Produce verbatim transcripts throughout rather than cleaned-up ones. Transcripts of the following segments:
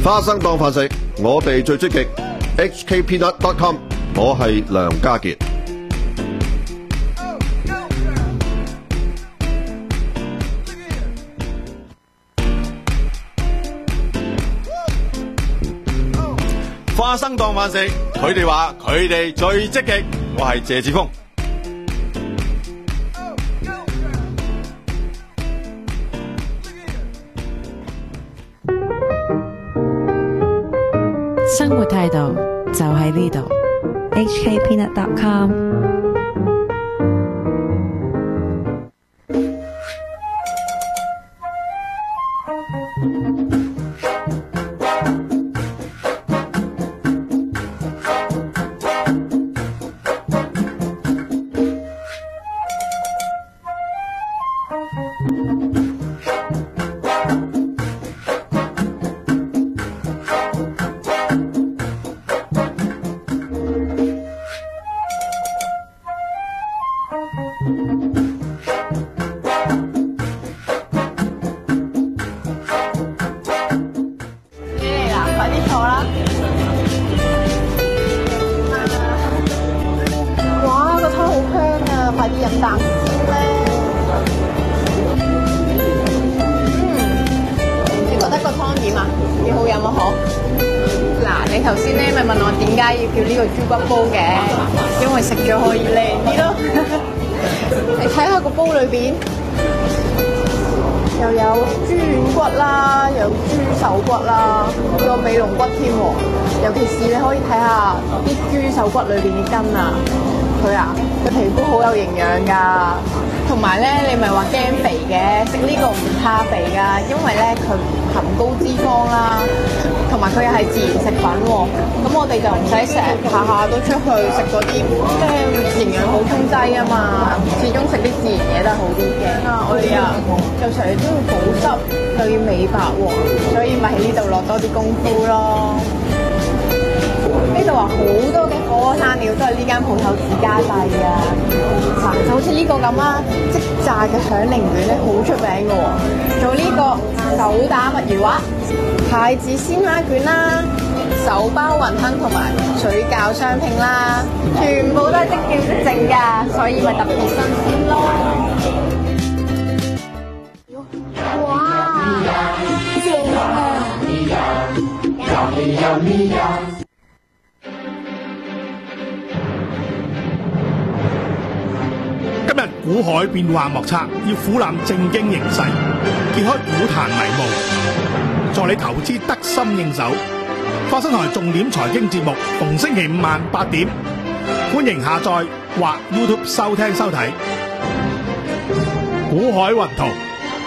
花生當飯食，我哋最積極。H K Peanut dot com， 我係梁家傑。花生當飯食，佢哋話佢哋最積極，我係謝志峰。 生活態度就喺呢度。 H K Peanut dot com。 裏邊嘅筋啊，佢啊，佢皮膚好有營養㗎，同埋咧，你咪話驚肥嘅，食呢個唔怕肥㗎，因為咧佢含高脂肪啦，同埋佢又係自然食品喎，咁我哋就唔使成日下下都出去食嗰啲即係營養補充劑啊嘛，始終食啲自然嘢都係好啲嘅。啊，我哋啊，就成日都要保濕，又要美白喎，所以咪喺呢度落多啲功夫咯。呢度話好多嘅火鍋生料都係呢間鋪頭自家製㗎，嗱就好似呢個咁啦，即炸嘅響鈴卷咧好出名嘅喎，做呢個手打墨魚滑、蟹子鮮蝦卷啦、手包雲吞同埋水餃雙拼啦，全部都係即叫即整㗎，所以咪特別新鮮咯。哇！正啊！ 今日股海變幻莫測，要俯覽正經形勢，揭開股壇迷霧，助你投資得心應手。花生台重點財經節目，逢星期五晚八點，歡迎下載或 YouTube 收聽收睇。股海雲圖，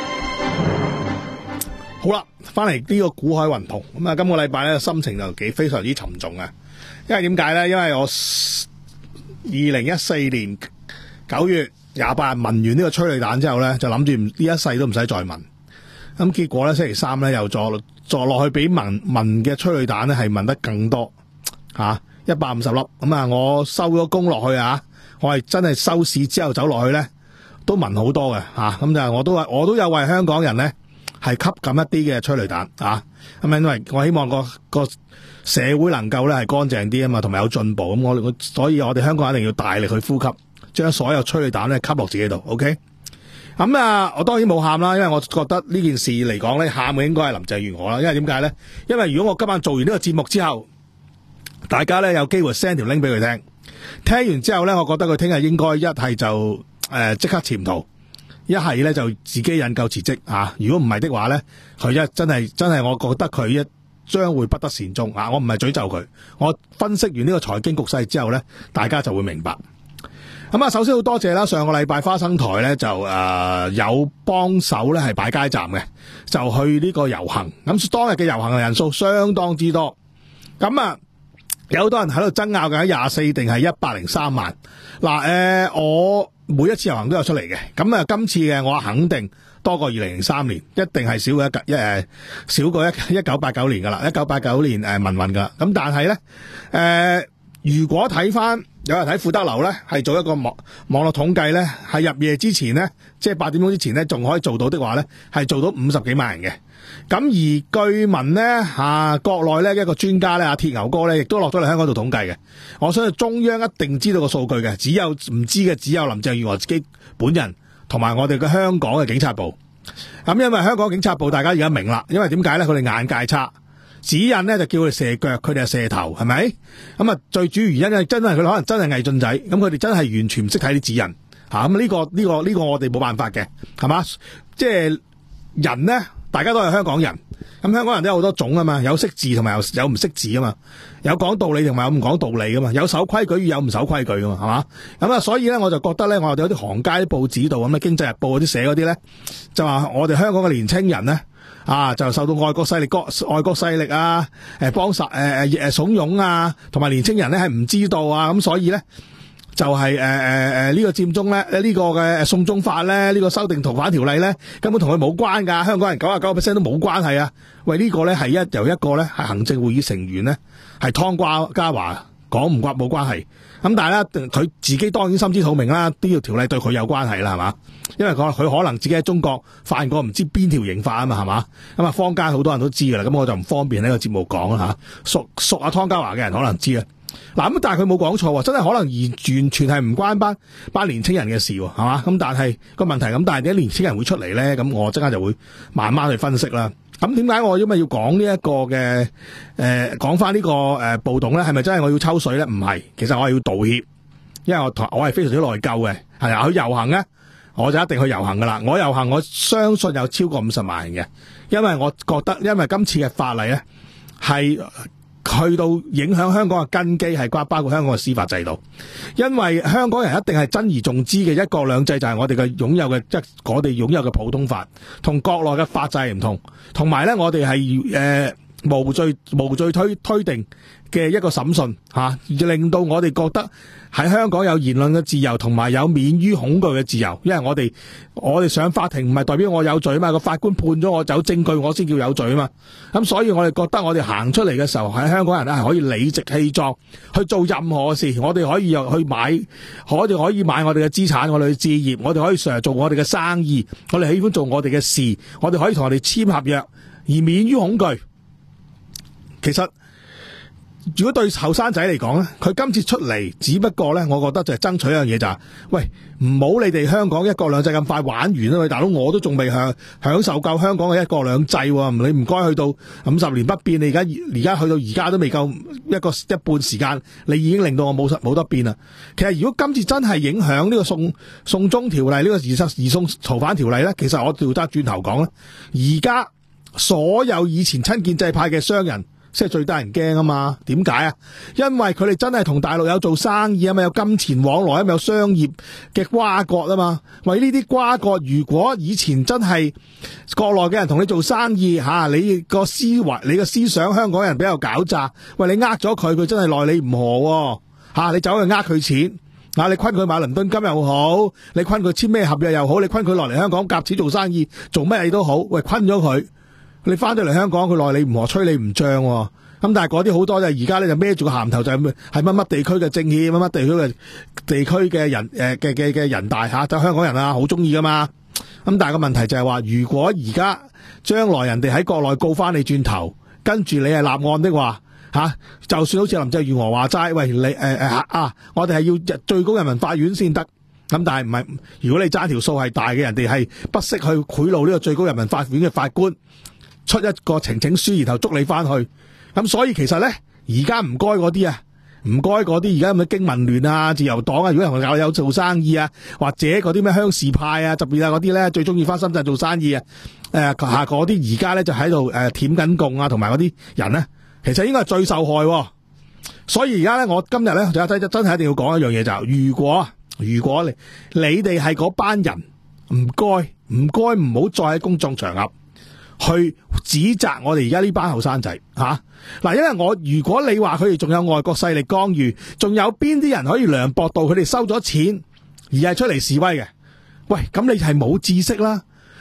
好啦，翻嚟呢個股海雲圖咁啊！今個禮拜咧心情就幾非常之沉重啊！因為點解咧？因為我二零一四年九月廿八日聞完呢個催淚彈之後咧，就諗住呢一世都唔使再聞。咁結果咧，星期三咧又坐坐落去比聞聞嘅催淚彈咧係聞得更多吓，一百五十粒。咁啊，我收咗工落去啊，我係真係收市之後走落去咧，都聞好多嘅吓。咁就我都我都有為香港人咧係吸緊一啲嘅催淚彈啊。咁因為我希望個個社會能夠咧係乾淨啲啊嘛，同埋有進步。咁我我所以我哋香港一定要大力去呼吸，將所有催淚彈咧吸落自己度。OK， 咁啊，我當然冇喊啦，因為我覺得呢件事嚟講咧，喊嘅應該係林鄭月娥啦。因為點解咧？因為如果我今晚做完呢個節目之後，大家咧有機會 send 條 link 俾佢聽，聽完之後咧，我覺得佢聽日應該一係就誒即刻潛逃，一係咧就自己引咎辭職啊。如果唔係的話咧，佢一真係真係，我覺得佢一將會不得善終啊！我唔係詛咒佢，我分析完呢個財經局勢之後咧，大家就會明白。咁啊，首先好多謝啦，上個禮拜花生台咧就誒、呃、有幫手咧係擺街站嘅，就去呢個遊行。咁當日嘅遊行嘅人數相當之多。咁啊，有好多人喺度爭拗緊廿四定係一百零三萬。嗱、呃、誒，我每一次遊行都有出嚟嘅。咁啊，今次嘅我肯定多過二零零三年，一定係少過一一誒少過一一九八九年噶啦，一九八九年誒民運噶啦。咁但係咧誒，如果睇翻有人喺富德樓咧係做一個網網絡統計咧，係入夜之前咧，即係八點鐘之前咧，仲可以做到的話咧，係做到五十幾萬人嘅。咁而據聞咧，啊國內咧一個專家咧，阿鐵牛哥咧，亦都落咗嚟香港度統計嘅。我相信中央一定知道個數據嘅，只有唔知嘅只有林鄭月娥自己本人同埋我哋嘅香港嘅警察部。咁因為香港警察部大家而家明啦，因為點解咧？佢哋眼界差。指引咧就叫佢哋射腳，佢哋係射頭，係咪？咁啊，最主要原因咧，真係佢可能真係偽進仔，咁佢哋真係完全唔識睇啲指引吓。咁呢個呢個呢個我哋冇辦法嘅，係嘛？即係人咧，大家都係香港人，咁香港人都有好多種啊嘛，有識字同埋有有唔識字啊嘛，有講道理同埋有唔講道理噶嘛，有守規矩與有唔守規矩噶嘛，係嘛？咁啊，所以咧我就覺得咧，我哋有啲行街啲報紙度咁嘅《經濟日報》嗰啲寫嗰啲咧，就話我哋香港嘅年青人咧。啊，就受到外國勢力、國外國勢力啊，誒幫實誒誒誒慫恿啊，同埋年青人咧係唔知道啊，咁所以咧就係誒誒誒呢個佔中咧，呢、呢個嘅送中法咧，呢、呢個修訂逃犯條例咧，根本同佢冇關㗎，香港人九十九個 percent 都冇關係啊！喂，呢、呢個咧係一由一個咧係行政會議成員咧係湯瓜家華講唔關冇關係。咁但係咧，佢自己當然心知肚明啦，呢條條例對佢有關係啦，係嘛？因為佢佢可能自己喺中國犯過唔知邊條刑法啊嘛，係嘛？咁啊，坊間好多人都知噶啦，咁我就唔方便喺個節目講啦吓。熟熟阿湯家驊嘅人可能知啊。嗱咁，但係佢冇講錯，真係可能完完全係唔關班班年青人嘅事，係嘛？咁但係個問題咁，但係點解年青人會出嚟咧？咁我即刻就會慢慢去分析啦。咁點解我因為要講呢一個嘅誒講翻呢個誒、呃、暴動咧？係咪真係我要抽水咧？唔係，其實我係要道歉，因為我我係非常之內疚嘅。係啊，去遊行咧，我就一定去遊行噶啦。我遊行，我相信有超過五十萬人嘅，因為我覺得，因為今次嘅法例咧係去到影響香港嘅根基，係包包括香港嘅司法制度。因為香港人一定係珍而重之嘅一國兩制，就係我哋嘅擁有嘅，即係我哋擁有嘅普通法，同國內嘅法制唔同。同埋咧，我哋係誒無罪無罪推推定嘅一個審訊吓，令到我哋覺得喺香港有言論嘅自由，同埋有免於恐懼嘅自由。因為我哋我哋上法庭唔係代表我有罪啊嘛，個法官判咗我有證據，我先叫有罪啊嘛。咁所以我哋覺得我哋行出嚟嘅時候，喺香港人咧係可以理直氣壯去做任何事。我哋可以又去買，我哋可以買我哋嘅資產，我哋去置業，我哋可以成日做我哋嘅生意，我哋喜歡做我哋嘅事，我哋可以同我哋簽合約而免於恐懼。其實如果對後生仔嚟講咧，佢今次出嚟只不過咧，我覺得就係爭取一樣嘢就係、是，喂，唔好你哋香港一國兩制咁快玩完啦，喂大佬，我都仲未享享受夠香港嘅一國兩制喎，你唔該去到五十年不變，你而家而家去到而家都未夠一個一半時間，你已經令到我冇冇得變啦。其實如果今次真係影響呢個送送中條例呢、呢個移移送逃犯條例咧，其實我調翻轉頭講咧，而家所有以前親建制派嘅商人。即係最得人驚啊嘛？點解啊？因為佢哋真係同大陸有做生意啊嘛，有金錢往來啊嘛，有商業嘅瓜葛啊嘛。為呢啲瓜葛，如果以前真係國內嘅人同你做生意吓、啊，你個思維、你個思想，香港人比較狡詐。喂，你呃咗佢，佢真係奈你唔何吓、啊，你走去呃佢錢啊，你昆佢買倫敦金又好，你昆佢簽咩合約又好，你昆佢落嚟香港夾錢做生意，做咩嘢都好，喂，昆咗佢。你翻咗嚟香港，佢奈你唔何，吹你唔漲喎。咁但係嗰啲好多就而家咧就孭住個銜頭，就係係乜乜地區嘅政協，乜乜地區嘅地區嘅人誒嘅嘅嘅人大吓，就香港人啊好中意噶嘛。咁但係個問題就係話，如果而家將來人哋喺國內告翻你轉頭，跟住你係立案的話吓、啊，就算好似林鄭月娥話齋，喂你誒誒、呃、啊，我哋係要最高人民法院先得。咁但係唔係，如果你揸條數係大嘅，人哋係不惜去賄賂呢個最高人民法院嘅法官。出一個呈請書，然後捉你翻去。咁所以其實咧，而家唔該嗰啲啊，唔該嗰啲而家咁嘅經民聯啊、自由黨啊，如果同佢有做生意啊，或者嗰啲咩鄉事派啊、特別啊嗰啲咧，最中意翻深圳做生意啊，誒下嗰啲而家咧就喺度誒舔緊共啊，同埋嗰啲人咧，其實應該係最受害、啊。所以而家咧，我今日咧就真真係一定要講一樣嘢就係，如果如果你你哋係嗰班人，唔該唔該唔好再喺公眾場合去指責我哋而家呢班後生仔吓，嗱，因為我如果你話佢哋仲有外國勢力干預，仲有邊啲人可以涼薄到佢哋收咗錢而係出嚟示威嘅？喂，咁你係冇知識啦，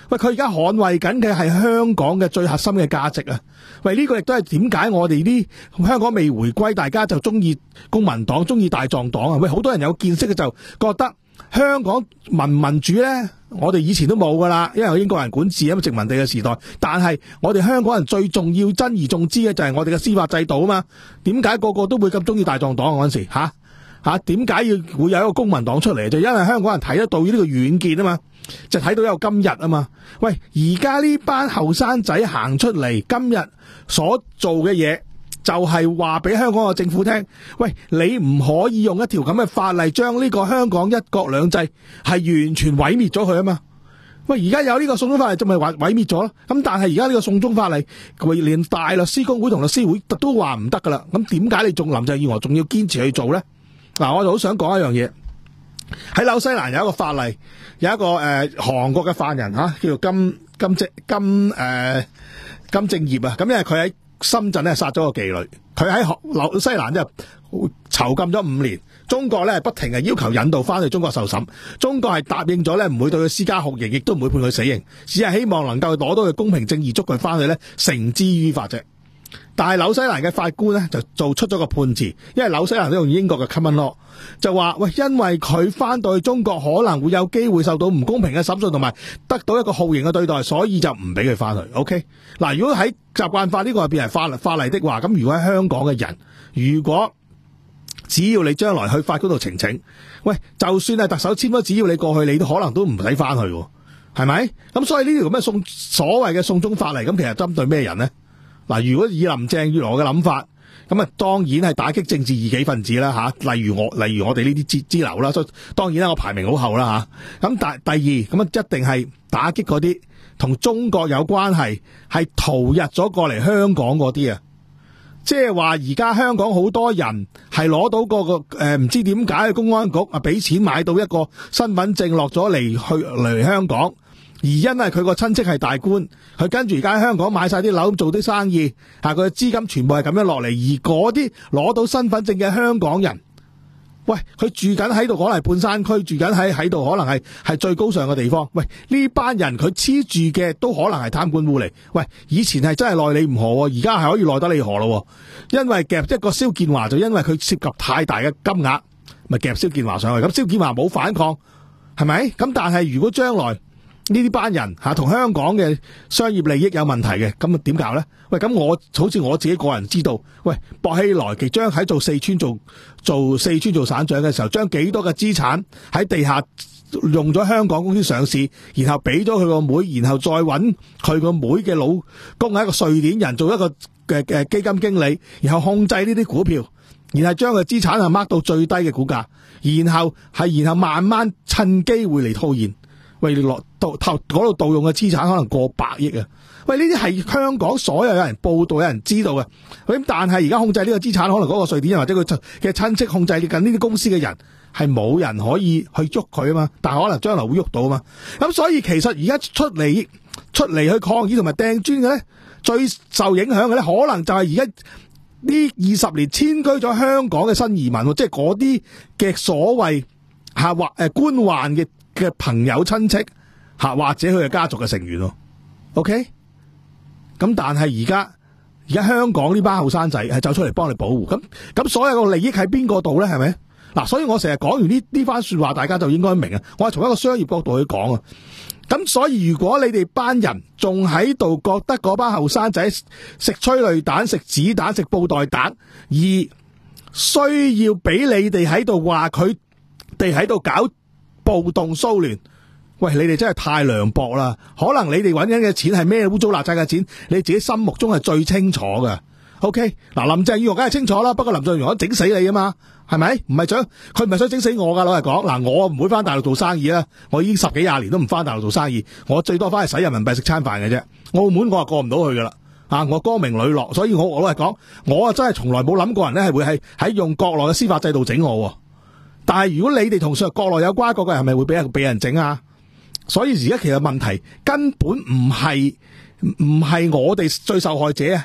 喂，佢而家捍衛緊嘅係香港嘅最核心嘅價值啊！喂，呢、這個亦都係點解我哋啲香港未回歸，大家就中意公民黨、中意大狀黨啊！喂，好多人有見識嘅就覺得香港民民主呢，我哋以前都冇噶啦，因為有英國人管治啊嘛，殖民地嘅時代。但係我哋香港人最重要、珍而重之嘅就係我哋嘅司法制度啊嘛。點解個個都會咁中意大狀黨嗰陣時吓吓？點解要會有一個公民黨出嚟？就因為香港人睇得到呢個遠見啊嘛。就睇到有今日啊嘛！喂，而家呢班後生仔行出嚟，今日所做嘅嘢就係話俾香港嘅政府聽，喂，你唔可以用一條咁嘅法例將呢個香港一國兩制係完全毀滅咗佢啊嘛！喂，而家有呢個送中法例就咪話毀滅咗咯？咁但係而家呢個送中法例，佢連大律師公會同律師會都話唔得噶啦！咁點解你仲林鄭月娥仲要堅持去做呢？嗱，我就好想講一樣嘢。喺紐西蘭有一個法例，有一個誒韓國嘅犯人吓，叫做金金正金誒金正業啊。咁因為佢喺深圳咧殺咗個妓女，佢喺紐西蘭就囚禁咗五年。中國咧不停係要求引渡翻去中國受審，中國係答應咗咧唔會對佢施加酷刑，亦都唔會判佢死刑，只係希望能夠攞到佢公平正義，捉佢翻去咧繩之於法啫。但係紐西蘭嘅法官咧就做出咗個判詞，因為紐西蘭都用英國嘅 common law， 就話喂，因為佢翻到去中國可能會有機會受到唔公平嘅審訊，同埋得到一個酷刑嘅對待，所以就唔俾佢翻去。OK， 嗱，如果喺習慣法呢個入邊係法律法例的話，咁如果喺香港嘅人，如果只要你將來去法官度呈請，喂，就算係特首簽咗，只要你過去，你都可能都唔使翻去，係咪？咁所以呢條咁嘅送所謂嘅送中法例，咁其實針對咩人呢？嗱，如果以林鄭月娥嘅諗法，咁啊當然係打擊政治異己分子啦吓，例如我，例如我哋呢啲支支流啦，所以當然啦，我排名好後啦吓。咁但第二，咁啊一定係打擊嗰啲同中國有關係，係逃入咗過嚟香港嗰啲啊。即係話而家香港好多人係攞到個個誒唔知點解公安局啊俾錢買到一個身份證落咗嚟去嚟香港。而因為佢個親戚係大官，佢跟住而家喺香港買晒啲樓做啲生意，吓佢嘅資金全部係咁樣落嚟，而嗰啲攞到身份證嘅香港人，喂，佢住緊喺度，可能係半山區，住緊喺喺度，可能係係最高尚嘅地方。喂，呢班人佢黐住嘅都可能係貪官污吏。喂，以前係真係奈你唔何，而家係可以奈得你何咯。因為夾一個蕭建華，就因為佢涉及太大嘅金額，咪夾蕭建華上去。咁蕭建華冇反抗，係咪？咁但係如果將來呢啲班人吓同香港嘅商業利益有問題嘅，咁啊點搞呢？喂，咁我好似我自己個人知道，喂，薄熙來即將喺做四川做做四川做省長嘅時候，將幾多嘅資產喺地下用咗香港公司上市，然後俾咗佢個妹，然後再揾佢個妹嘅老公係一個瑞典人做一個嘅嘅基金經理，然後控制呢啲股票，然後將佢資產係 mark 到最低嘅股價，然後係然後慢慢趁機會嚟套現。喂，你落到頭嗰度盜用嘅資產可能過百億啊！喂，呢啲係香港所有有人報道、有人知道嘅。咁但係而家控制呢個資產，可能嗰個瑞典人或者佢嘅親戚控制緊呢啲公司嘅人，係冇人可以去喐佢啊嘛。但係可能將來會喐到啊嘛。咁所以其實而家出嚟出嚟去抗議同埋掟磚嘅咧，最受影響嘅咧，可能就係而家呢二十年遷居咗香港嘅新移民，即係嗰啲嘅所謂吓或誒官宦嘅嘅朋友親戚吓，或者佢嘅家族嘅成員咯。OK，咁但係而家而家香港呢班後生仔係走出嚟幫你保護，咁咁所有嘅利益喺邊個度咧？係咪？嗱，所以我成日講完呢呢番說話，大家就應該明啊。我係從一個商業角度去講啊。咁所以如果你哋班人仲喺度覺得嗰班後生仔食催淚彈、食子彈、食布袋彈，而需要俾你哋喺度話佢哋喺度搞暴動騷亂，喂，你哋真係太涼薄啦！可能你哋揾緊嘅錢係咩污糟邋遢嘅錢，你自己心目中係最清楚㗎。OK， 嗱，林鄭月娥梗係清楚啦，不過林鄭月娥整死你啊嘛，係咪？唔係想佢唔係想整死我噶，老實講，嗱，我唔會翻大陸做生意啦，我已經十幾廿年都唔翻大陸做生意，我最多翻去使人民幣食餐飯嘅啫。澳門我係過唔到去噶啦，啊，我光明磊落，所以我我老實講，我啊真係從來冇諗過人咧係會係喺用國內嘅司法制度整我。但係如果你哋同上國內有瓜葛嘅人，係咪會俾人俾人整啊？所以而家其實問題根本唔係唔係我哋最受害者啊，係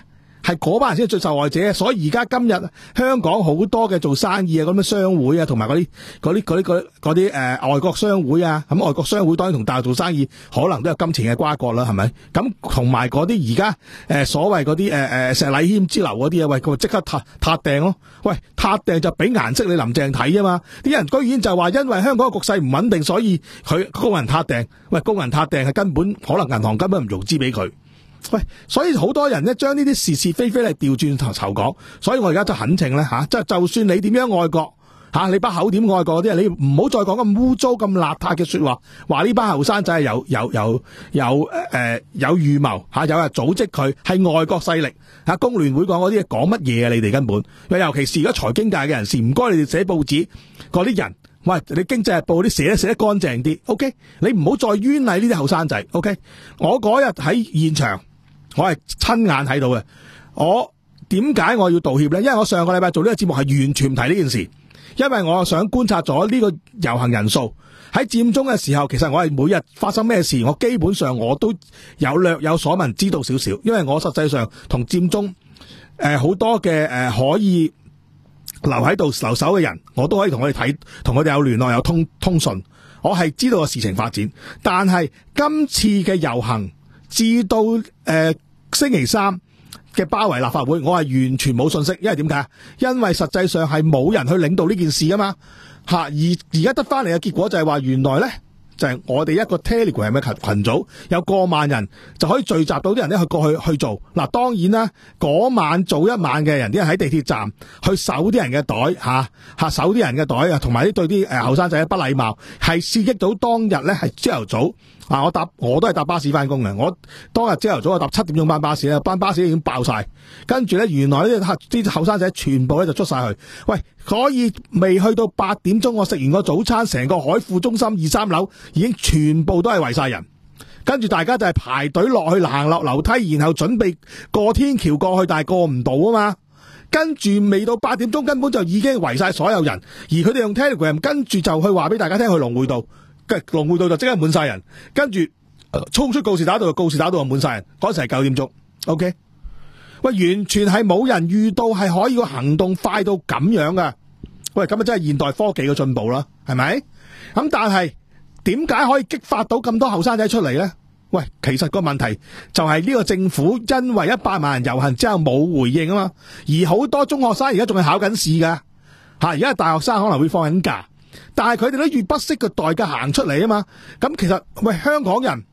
係嗰班人先係最受害者。所以而家今日香港好多嘅做生意啊，咁嘅商會啊，同埋嗰啲嗰啲嗰啲嗰啲誒外國商會啊，咁外國商會當然同大陸做生意可能都有金錢嘅瓜葛啦，係咪？咁同埋嗰啲而家誒所謂嗰啲誒誒石禮謙之流嗰啲啊，喂，佢即刻撻撻訂咯，喂，撻訂就俾顏色你林鄭睇啊嘛，啲人居然就話因為香港嘅局勢唔穩定，所以佢高人撻訂，喂，高人撻訂係根本可能銀行根本唔融資俾佢。喂，所以好多人咧將呢啲是是非非嚟調轉頭頭講，所以我而家就懇請咧吓，即、啊、係就算你點樣愛國吓、啊，你把口點愛國嗰啲，你唔好再講咁污糟、咁邋遢嘅說話，話呢班後生仔係有有有有誒、呃、有預謀吓，有人組織佢係外國勢力吓、啊，工聯會講嗰啲嘢講乜嘢啊？你哋根本，尤其是而家財經界嘅人士，唔該你哋寫報紙嗰啲人。喂，你經濟日報啲寫得寫得乾淨啲 ，OK？ 你唔好再冤枉呢啲後生仔 ，OK？ 我嗰日喺現場，我係親眼睇到嘅。我點解我要道歉呢？因為我上個禮拜做呢個節目係完全唔提呢件事，因為我想觀察咗呢個遊行人數喺佔中嘅時候，其實我係每日發生咩事，我基本上我都有略有所聞，知道少少，因為我實際上同佔中誒好、呃、多嘅誒、呃、可以。留喺度留守嘅人，我都可以同佢哋睇，同佢哋有聯絡，有通通訊。我係知道個事情發展，但係今次嘅遊行至到誒、呃、星期三嘅包圍立法會，我係完全冇信息，因為點解？因為實際上係冇人去領導呢件事噶嘛，吓，而而家得翻嚟嘅結果就係話，原來咧就係、是、我哋一個 Telegram 嘅群群組有過萬人就可以聚集到啲人咧去過去去做。嗱，當然啦，嗰晚早一晚嘅人，啲人喺地鐵站去搜啲人嘅袋吓吓，搜啲人嘅袋啊，同埋啲對啲誒後生仔不禮貌，係刺激到當日咧係朝頭早啊！我搭我都係搭巴士翻工嘅，我當日朝頭早我搭七點鐘班巴士咧，班巴士已經爆晒，跟住咧原來呢啲後生仔全部咧就出晒去。喂，可以未去到八點鐘，我食完個早餐，成個海富中心二三樓已經全部都係圍晒人，跟住大家就係排隊落去行落樓梯，然後準備過天橋過去，但係過唔到啊嘛。跟住未到八點鐘，根本就已經圍晒所有人，而佢哋用 Telegram 跟住就去話俾大家聽去龍匯道，跟龍匯道就即刻滿晒人，跟住衝出告士打道，告士打道就滿晒人。嗰時係九點鐘 ，OK。喂，完全係冇人遇到係可以個行動快到咁樣噶。喂，咁啊真係現代科技嘅進步啦，係咪？咁但係點解可以激發到咁多後生仔出嚟呢？喂，其實個問題就係呢個政府因為一百萬人遊行之後冇回應啊嘛，而好多中學生而家仲係考緊試噶吓，而家大學生可能會放緊假，但係佢哋都越不惜嘅代價行出嚟啊嘛。咁其實喂，香港人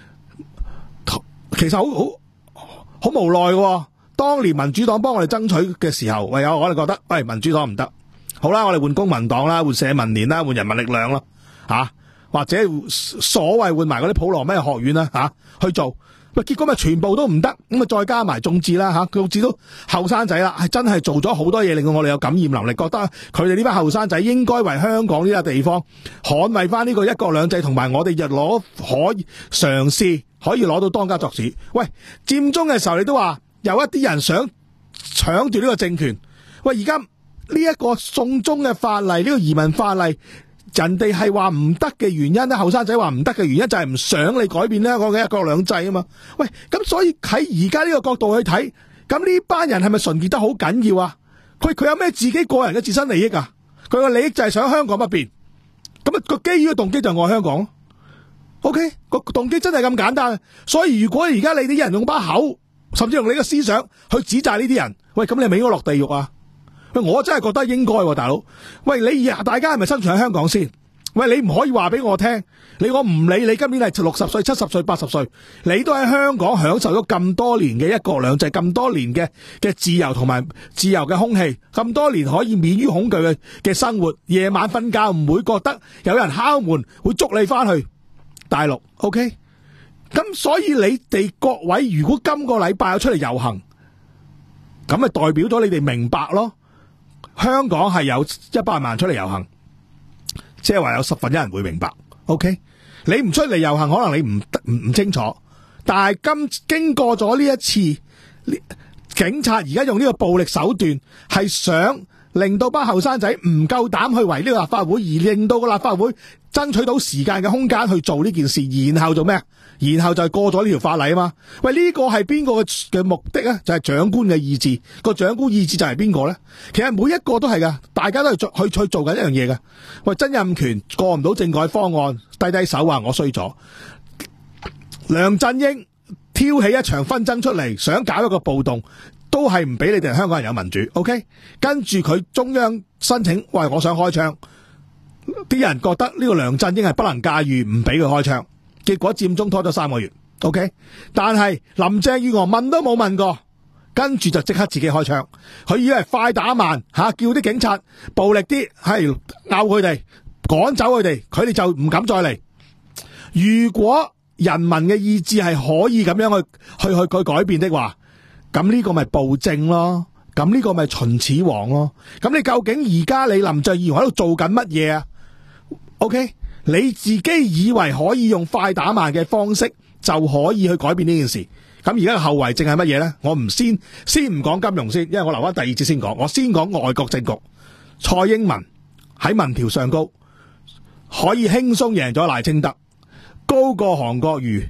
其實好好好無奈嘅。當年民主黨幫我哋爭取嘅時候，唯有我哋覺得，喂，民主黨唔得，好啦，我哋換公民黨啦，換社民連啦，換人民力量啦，吓、啊、或者所謂換埋嗰啲普羅咩學院啦，吓、啊、去做，喂，結果咪全部都唔得，咁啊再加埋眾志啦，吓眾志都後生仔啦，係真係做咗好多嘢，令到我哋有感染能力，覺得佢哋呢班後生仔應該為香港呢個地方捍衛翻呢個一國兩制，同埋我哋日攞可以嘗試可以攞到當家作主。喂，佔中嘅時候你都話。有一啲人想搶奪呢個政權，喂！而家呢一個送中嘅法例，呢、呢個移民法例，人哋係話唔得嘅原因咧，後生仔話唔得嘅原因就係唔想你改變呢一個嘅一國兩制啊嘛。喂，咁所以喺而家呢個角度去睇，咁呢班人係咪純潔得好緊要啊？佢佢有咩自己個人嘅自身利益啊？佢個利益就係想香港不變，咁啊個基於嘅動機就係愛香港。OK，個動機真係咁簡單。所以如果而家你啲人用把口，甚至用你嘅思想去指責呢啲人，喂，咁你係咪應該落地獄啊？喂，我真係覺得應該喎，大佬。喂，你大家係咪生存喺香港先？喂，你唔可以話俾我聽，你我唔理你今年係六十歲、七十歲、八十歲，你都喺香港享受咗咁多年嘅一國兩制，咁多年嘅嘅自由同埋自由嘅空氣，咁多年可以免於恐懼嘅嘅生活，夜晚瞓覺唔會覺得有人敲門會捉你翻去大陸 ，OK？咁所以你哋各位如果今個禮拜有出嚟遊行，咁咪代表咗你哋明白咯？香港係有一百萬出嚟遊行，即係話有十分一人會明白。OK， 你唔出嚟遊行，可能你唔唔唔清楚。但係今經過咗呢一次，警察而家用呢個暴力手段，係想令到班後生仔唔夠膽去圍呢個立法會，而令到個立法會爭取到時間嘅空間去做呢件事，然後做咩？ 然後就過咗呢條法例啊嘛。喂，呢個係邊個嘅嘅目的啊？就係長官嘅意志，個長官意志就係邊個咧？其實每一個都係噶，大家都係做去去做緊一樣嘢噶。喂，曾蔭權過唔到政改方案，低低手話我衰咗。梁振英挑起一場紛爭出嚟，想搞一個暴動，都係唔俾你哋香港人有民主。OK， 跟住佢中央申請，喂，我想開槍，啲人覺得呢個梁振英係不能駕馭，唔俾佢開槍，結果佔中拖咗三個月。OK， 但係林鄭月娥問都冇問過，跟住就即刻自己開槍，佢以為快打慢吓、啊，叫啲警察暴力啲，係拗佢哋，趕走佢哋，佢哋就唔敢再嚟。如果人民嘅意志係可以咁樣去去去去改變的話，咁呢個咪暴政咯，咁呢個咪秦始皇咯。咁你究竟而家你林鄭月娥喺度做緊乜嘢啊 ？OK， 你自己以為可以用快打慢嘅方式就可以去改變呢件事，咁而家嘅後遺症係乜嘢呢？我唔先先唔講金融先，因為我留翻第二節先講。我先講外國政局。蔡英文喺民調上高，可以輕鬆贏咗賴清德，高過韓國瑜、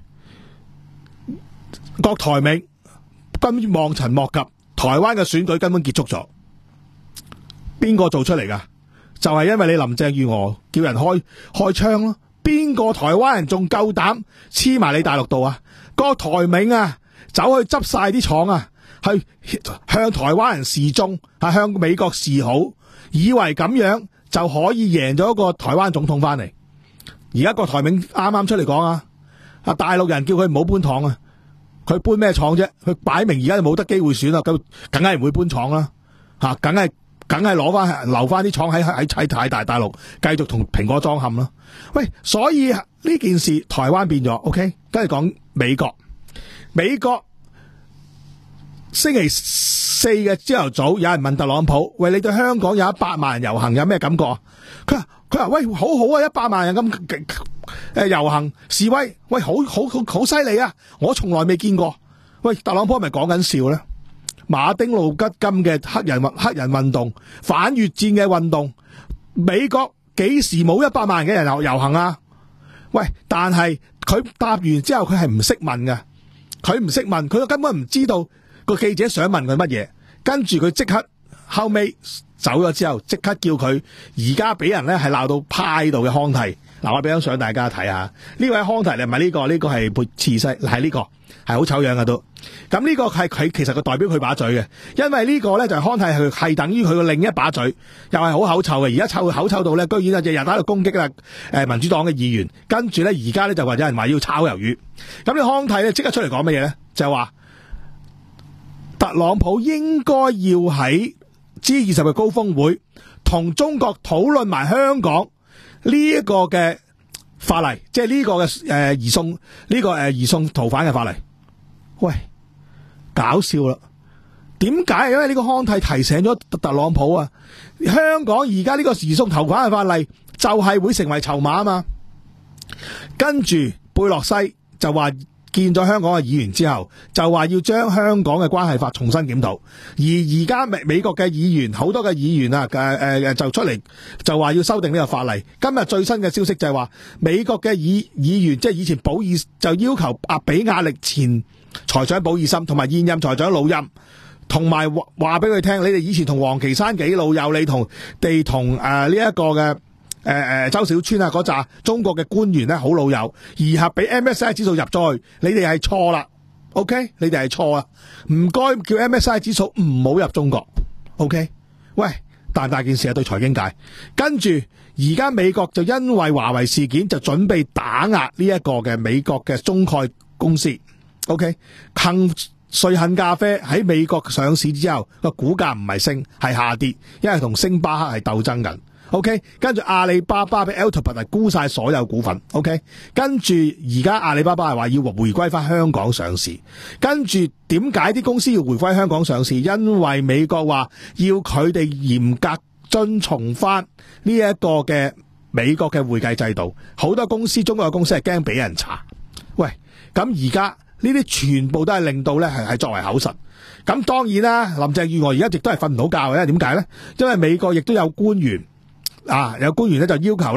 郭台銘，根本望塵莫及。台灣嘅選舉根本結束咗，邊個做出嚟噶？就係、是、因為你林鄭月娥叫人開開槍咯。邊個台灣人仲夠膽黐埋你大陸度啊？郭台銘啊，走去執晒啲廠啊，去向台灣人示眾，係向美國示好，以為咁樣就可以贏咗一個台灣總統翻嚟。而家郭台銘啱啱出嚟講啊，啊大陸人叫佢唔好搬廠啊，佢搬咩廠啫？佢擺明而家就冇得機會選啦，咁梗係唔會搬廠啦，吓，梗係梗係攞翻留翻啲廠喺喺喺太大大陸繼續同蘋果裝冚啦。喂，所以呢件事台灣變咗 ，OK， 跟住講美國，美國星期四嘅朝頭早，有人問特朗普：喂，你對香港有一百萬人遊行有咩感覺啊？佢話佢話喂，好好啊，一百萬人咁誒遊行示威，喂，好好好好犀利啊！我從來未見過。喂，特朗普係咪講緊笑咧？馬丁路德金嘅黑人黑人運動、反越戰嘅運動，美國幾時冇一百萬人嘅人遊遊行啊？喂，但係佢答完之後，佢係唔識問嘅，佢唔識問，佢根本唔知道個記者想問佢乜嘢，跟住佢即刻後尾走咗之後，即刻叫佢而家俾人咧係鬧到派度嘅康提。嗱，我俾張相大家睇下，呢位康提你唔係呢個，呢、呢個係潑刺西，係呢個係好醜樣嘅都。咁呢個係佢其實佢代表佢把嘴嘅，因為呢個咧就係康提係係等於佢嘅另一把嘴，又係好口臭嘅。而家臭口臭到咧，居然日日喺度攻擊啦誒民主黨嘅議員，跟住咧而家咧就話有人話要炒魷魚。咁呢康提咧即刻出嚟講乜嘢咧？就係話特朗普應該要喺 G 二十嘅高峰會同中國討論埋香港呢一個嘅法例，即係呢個嘅誒移送呢、呢個誒移送逃犯嘅法例。喂，搞笑啦！點解？因為呢個康蒂提醒咗特朗普啊，香港而家呢個移送逃犯嘅法例就係會成為籌碼啊嘛。跟住貝洛西就話見咗香港嘅議員之後，就話要將香港嘅關係法重新檢討。而而家美美國嘅議員好多嘅議員啊，誒誒誒就出嚟就話要修訂呢個法例。今日最新嘅消息就係話美國嘅議議員，即係以前保爾就要求啊俾壓力前財長保爾森同埋現任財長魯欽，同埋話話俾佢聽，你哋以前同王岐山幾老友，你同地同誒呢一個嘅。誒、呃、誒，周小川啊，嗰紮中國嘅官員咧好老友，而係俾 M S I 指數入咗去，你哋係錯啦 ，OK， 你哋係錯啊，唔該叫 M S I 指數唔好入中國 ，OK， 喂，大唔大件事啊？對財經界，跟住而家美國就因為華為事件就準備打壓呢一個嘅美國嘅中概公司 ，OK， 幸瑞幸咖啡喺美國上市之後個股價唔係升係下跌，因為同星巴克係鬥爭緊。OK， 跟住阿里巴巴俾 Alphabet 係沽晒所有股份。OK， 跟住而家阿里巴巴係話要回歸翻香港上市。跟住點解啲公司要回歸香港上市？因為美國話要佢哋嚴格遵從翻呢一個嘅美國嘅會計制度。好多公司，中國嘅公司係驚俾人查。喂，咁而家呢啲全部都係令到咧係係作為口實。咁當然啦，林鄭月娥而家亦都係瞓唔到覺嘅。點解咧？因為美國亦都有官員。啊！有官員咧就要求咧，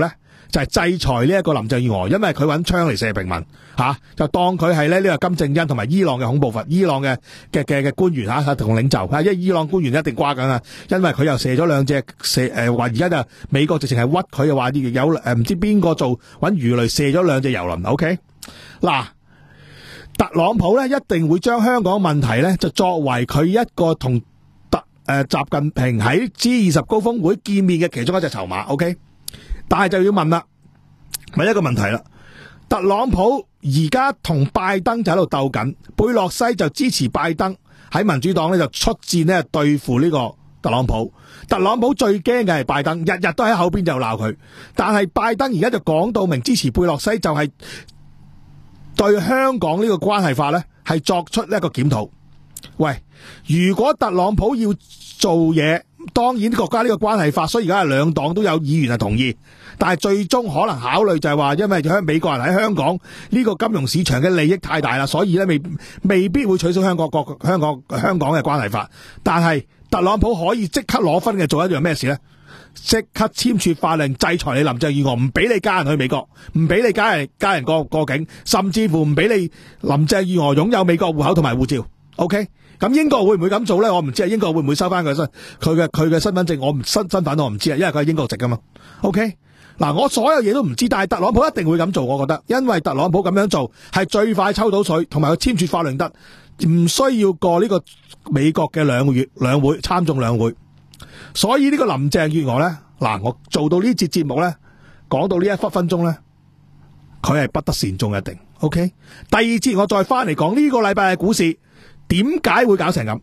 就係制裁呢一個林鄭月娥，因為佢揾槍嚟射平民吓、啊，就當佢係咧呢個金正恩同埋伊朗嘅恐怖分，伊朗嘅嘅嘅嘅官員吓同領袖吓，因為伊朗官員一定瓜緊啊，因為佢又射咗兩隻射誒話而家就美國直情係屈佢，又話有誒唔知邊個做揾魚雷射咗兩隻油輪 ，OK 嗱。特朗普咧一定會將香港問題咧就作為佢一個同特誒習近平喺 G 二十高峰會見面嘅其中一隻籌碼 ，OK？ 但係就要問啦，問一個問題啦，特朗普而家同拜登就喺度鬥緊，貝洛西就支持拜登喺民主黨咧就出戰咧對付呢個特朗普。特朗普最驚嘅係拜登，日日都喺後邊就鬧佢，但係拜登而家就講到明支持貝洛西就係、是。對香港呢個關係法呢，係作出一個檢討。喂，如果特朗普要做嘢，當然國家呢個關係法，所以而家係兩黨都有議員係同意，但係最終可能考慮就係話，因為香美國人喺香港呢個金融市場嘅利益太大啦，所以呢未未必會取消香港國香港香港嘅關係法。但係特朗普可以即刻攞分嘅做一樣咩事呢？即刻簽署法令制裁你林鄭月娥，唔俾你家人去美國，唔俾你家人家人過過境，甚至乎唔俾你林鄭月娥擁有美國戶口同埋護照。OK， 咁英國會唔會咁做呢？我唔知啊。英國會唔會收翻佢身佢嘅佢嘅身份證？我唔身身份我唔知啊，因為佢係英國籍噶嘛。OK， 嗱，我所有嘢都唔知，但係特朗普一定會咁做，我覺得，因為特朗普咁樣做係最快抽到水，同埋佢簽署法令得，唔需要過呢個美國嘅兩個月兩會參眾兩會。所以呢個林鄭月娥呢，嗱，我做到呢節節目呢，講到呢一分分鐘呢，佢係不得善終一定。OK， 第二節我再翻嚟講呢個禮拜嘅股市點解會搞成咁。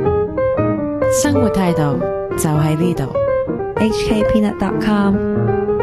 生活態度就喺呢度。 H K Peanut dot com